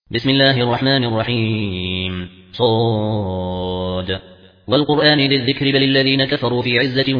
بسم الله الرحمن الرحيم صاد والقرآن ذي الذكر بل الذين كفروا في عزة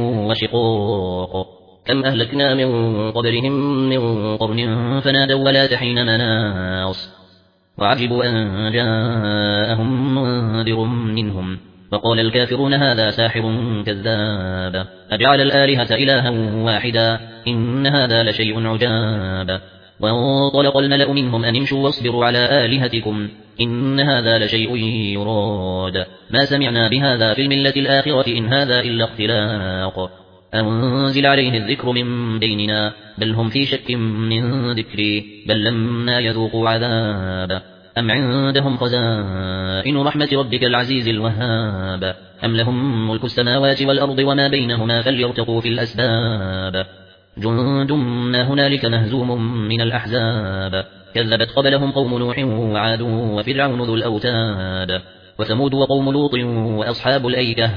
وشقاق كم أهلكنا من قبلهم من قرن فنادوا ولا تحين مناص وعجبوا أن جاءهم منذر منهم وقال الكافرون هذا ساحر كذاب أجعل الآلهة إلها واحدا إن هذا لشيء عجاب وانطلق الملأ منهم أن امشوا واصبروا على آلهتكم إن هذا لشيء يراد ما سمعنا بهذا في الملة الآخرة إن هذا إلا اختلاق أنزل عليه الذكر من بيننا بل هم في شك من ذكري بل لما يذوقوا عذاب أم عندهم خزائن رحمة ربك العزيز الوهاب أم لهم ملك السماوات والأرض وما بينهما فليرتقوا في الأسباب جند ما هنالك مهزوم من الأحزاب كذبت قبلهم قوم نوح وعاد وفرعون ذو الأوتاد وثمود وقوم لوط وأصحاب الأيكة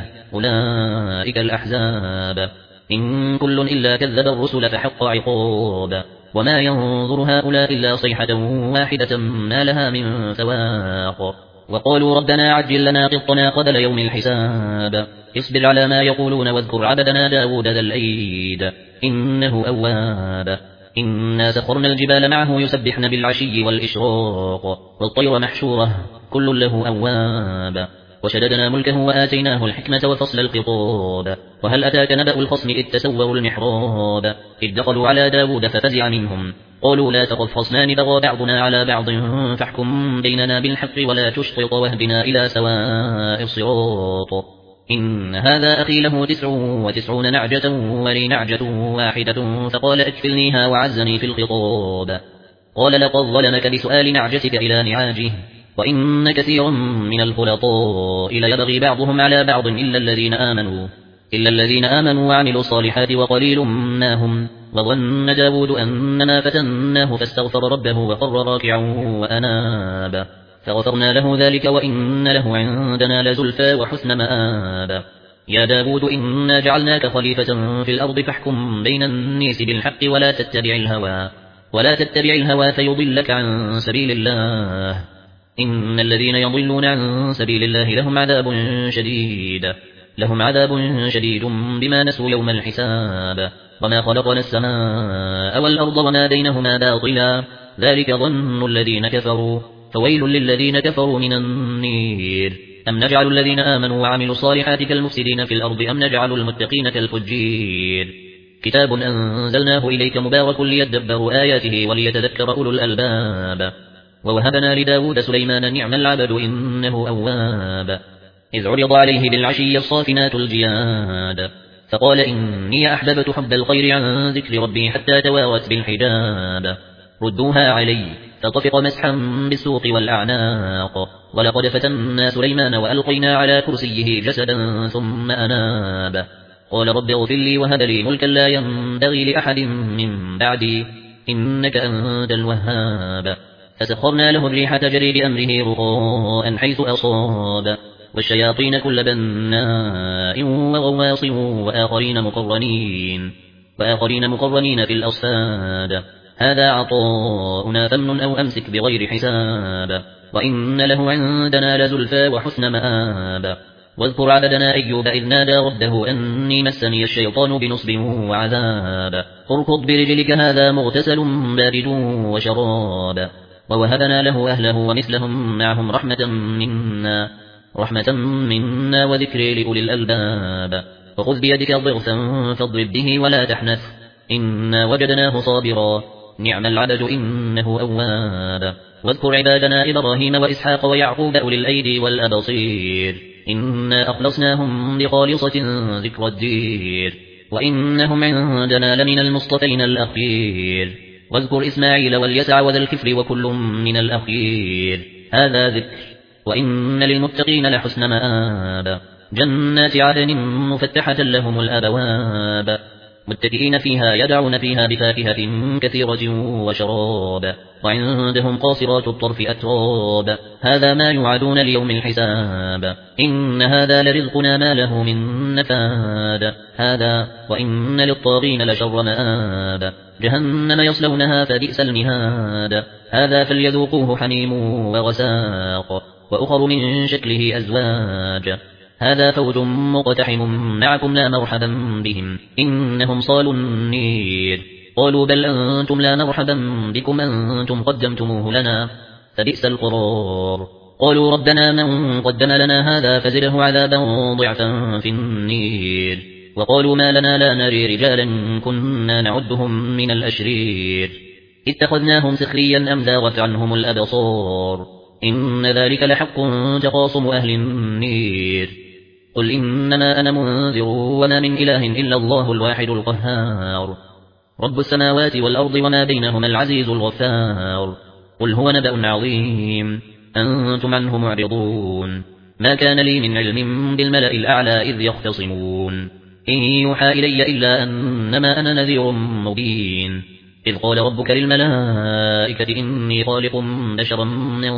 أولئك الأحزاب إن كل إلا كذب الرسل فحق عقاب وما ينظر هؤلاء إلا صيحة واحدة ما لها من فواق وقالوا ربنا عجل لنا قطنا قبل يوم الحساب اصبر على ما يقولون واذكر عبدنا داود ذا الأيد إنه أواب إنا سخرنا الجبال معه يسبحن بالعشي والإشراق والطير محشورة كل له أواب وشددنا ملكه وآتيناه الحكمة وفصل الخطاب وهل أتاك نبأ الخصم إذ تسوروا المحراب إذ دخلوا على داود ففزع منهم قالوا لا تخف خصمان بغى بعضنا على بعض فاحكم بيننا بالحق ولا تشطط واهدنا إلى سواء الصراط إن هذا أخي له 99 نعجة ولي نعجة واحدة فقال أكفلنيها وعزني في الخطاب قال لقد ظلمك بسؤال نعجتك إلى نعاجه وإن كثيرا من الخلطاء ليبغي بعضهم على بعض إلا الذين آمنوا وعملوا الصالحات وقليل ما هم وظن داود أننا فتناه فاستغفر ربه وخر راكعا وأناب فغفرنا له ذلك وإن له عندنا لزلفى وحسن مآب يا داود إنا جعلناك خليفة في الأرض فاحكم بين الناس بالحق ولا تتبع الهوى فيضلك عن سبيل الله إن الذين يضلون عن سبيل الله لهم عذاب شديد بما نسوا يوم الحساب وما خلقنا السماء والأرض وما بينهما باطلا ذلك ظن الذين كفروا فويل للذين كفروا من النير أم نجعل الذين آمنوا وعملوا الصالحات كالمفسدين في الأرض أم نجعل المتقين كالفجير كتاب أنزلناه إليك مبارك ليدبروا آياته وليتذكر أولو الألباب ووهبنا لداود سليمان نعم العبد إنه أواب إذ عرض عليه بالعشي الصافنات الجياد فقال إني أحببت حب الخير عن ذكر ربي حتى توارت بالحجاب ردوها علي فطفق مسحا بالسوق والأعناق ولقد فتنا سليمان وألقينا على كرسيه جسدا ثم أناب قال رب اغفر لي وهب لي ملكا لا ينبغي لأحد من بعدي إنك أنت الوهاب فسخرنا له الريح تجري بأمره رخاء حيث أصاب والشياطين كل بناء وغواص وآخرين مقرنين في الأصفاد هذا عطاؤنا فامنن أو أمسك بغير حساب وإن له عندنا لزلفى وحسن مآب واذكر عبدنا أيوب إذ نادى ربه أني مسني الشيطان بنصب وعذاب اركض برجلك هذا مغتسل بارد وشراب ووهبنا له أهله ومثلهم معهم رحمة منا وذكر لأولي الألباب وخذ بيدك ضغثا فاضرب به ولا تحنث إنا وجدناه صابرا نعم العبد إنه أواب واذكر عبادنا إبراهيم وإسحاق ويعقوب أولي الأيدي والأبصير إنا أخلصناهم بخالصة ذكر الدير وإنهم عندنا لمن المصطفين الأخير واذكر إسماعيل واليسع وذا الكفل وكل من الأخير هذا ذكر وإن للمتقين لحسن مآب جنات عدن مفتحة لهم الأبواب متكئين فيها يدعون فيها بفاكهة كثيرة وشراب وعندهم قاصرات الطرف أتراب هذا ما يوعدون ليوم الحساب إن هذا لرزقنا ما له من نفاد هذا وإن للطاغين لشر مآب جهنم يصلونها فبئس المهاد هذا فليذوقوه حميم وغساق وأخر من شكله أزواج هذا فوج مقتحم معكم لا مرحبا بهم إنهم صالوا النير قالوا بل أنتم لا مرحبا بكم أنتم قدمتموه لنا فبئس القرار قالوا ربنا من قدم لنا هذا فزده عذابا ضعفا في النير وقالوا ما لنا لا نري رجالا كنا نعدهم من الأشرير اتخذناهم سخريا أم زاغت عنهم الأبصار إن ذلك لحق تقاصم أهل النير قل إنما أنا منذر وما من إله إلا الله الواحد القهار رب السماوات والأرض وما بينهما العزيز الغفار قل هو نبأ عظيم أنتم عنه معرضون ما كان لي من علم بالملأ الأعلى إذ يختصمون إن يوحى إلي إلا أنما أنا نذير مبين إذ قال ربك للملائكة إني خالق بشرا من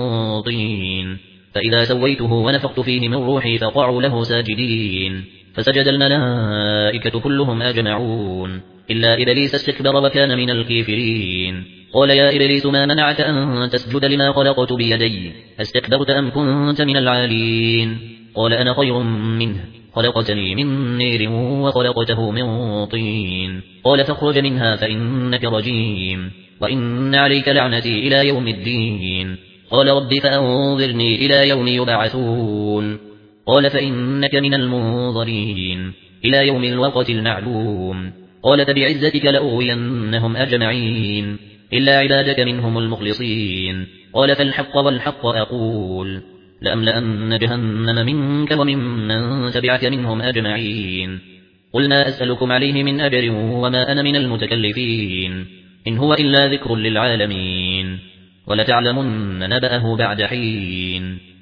طين فإذا سويته ونفخت فيه من روحي فقعوا له ساجدين فسجد الملائكة كلهم أجمعون إلا إبليس استكبر وكان من الكافرين قال يا إبليس ما منعك أن تسجد لما خلقت بيدي أستكبرت أم كنت من العالين قال أنا خير منه خلقتني من نير وخلقته من طين قال فاخرج منها فإنك رجيم وإن عليك لعنتي إلى يوم الدين قال رب فأنظرني إلى يوم يبعثون قال فإنك من المنظرين إلى يوم الوقت المعلوم قال فبعزتك لأغوينهم أجمعين إلا عبادك منهم المخلصين قال فالحق والحق أقول لأملأن جهنم منك وممن تبعك منهم أجمعين قل ما أسألكم عليه من أجر وما أنا من المتكلفين إن هو إلا ذكر للعالمين ولتعلمن نبأه بعد حين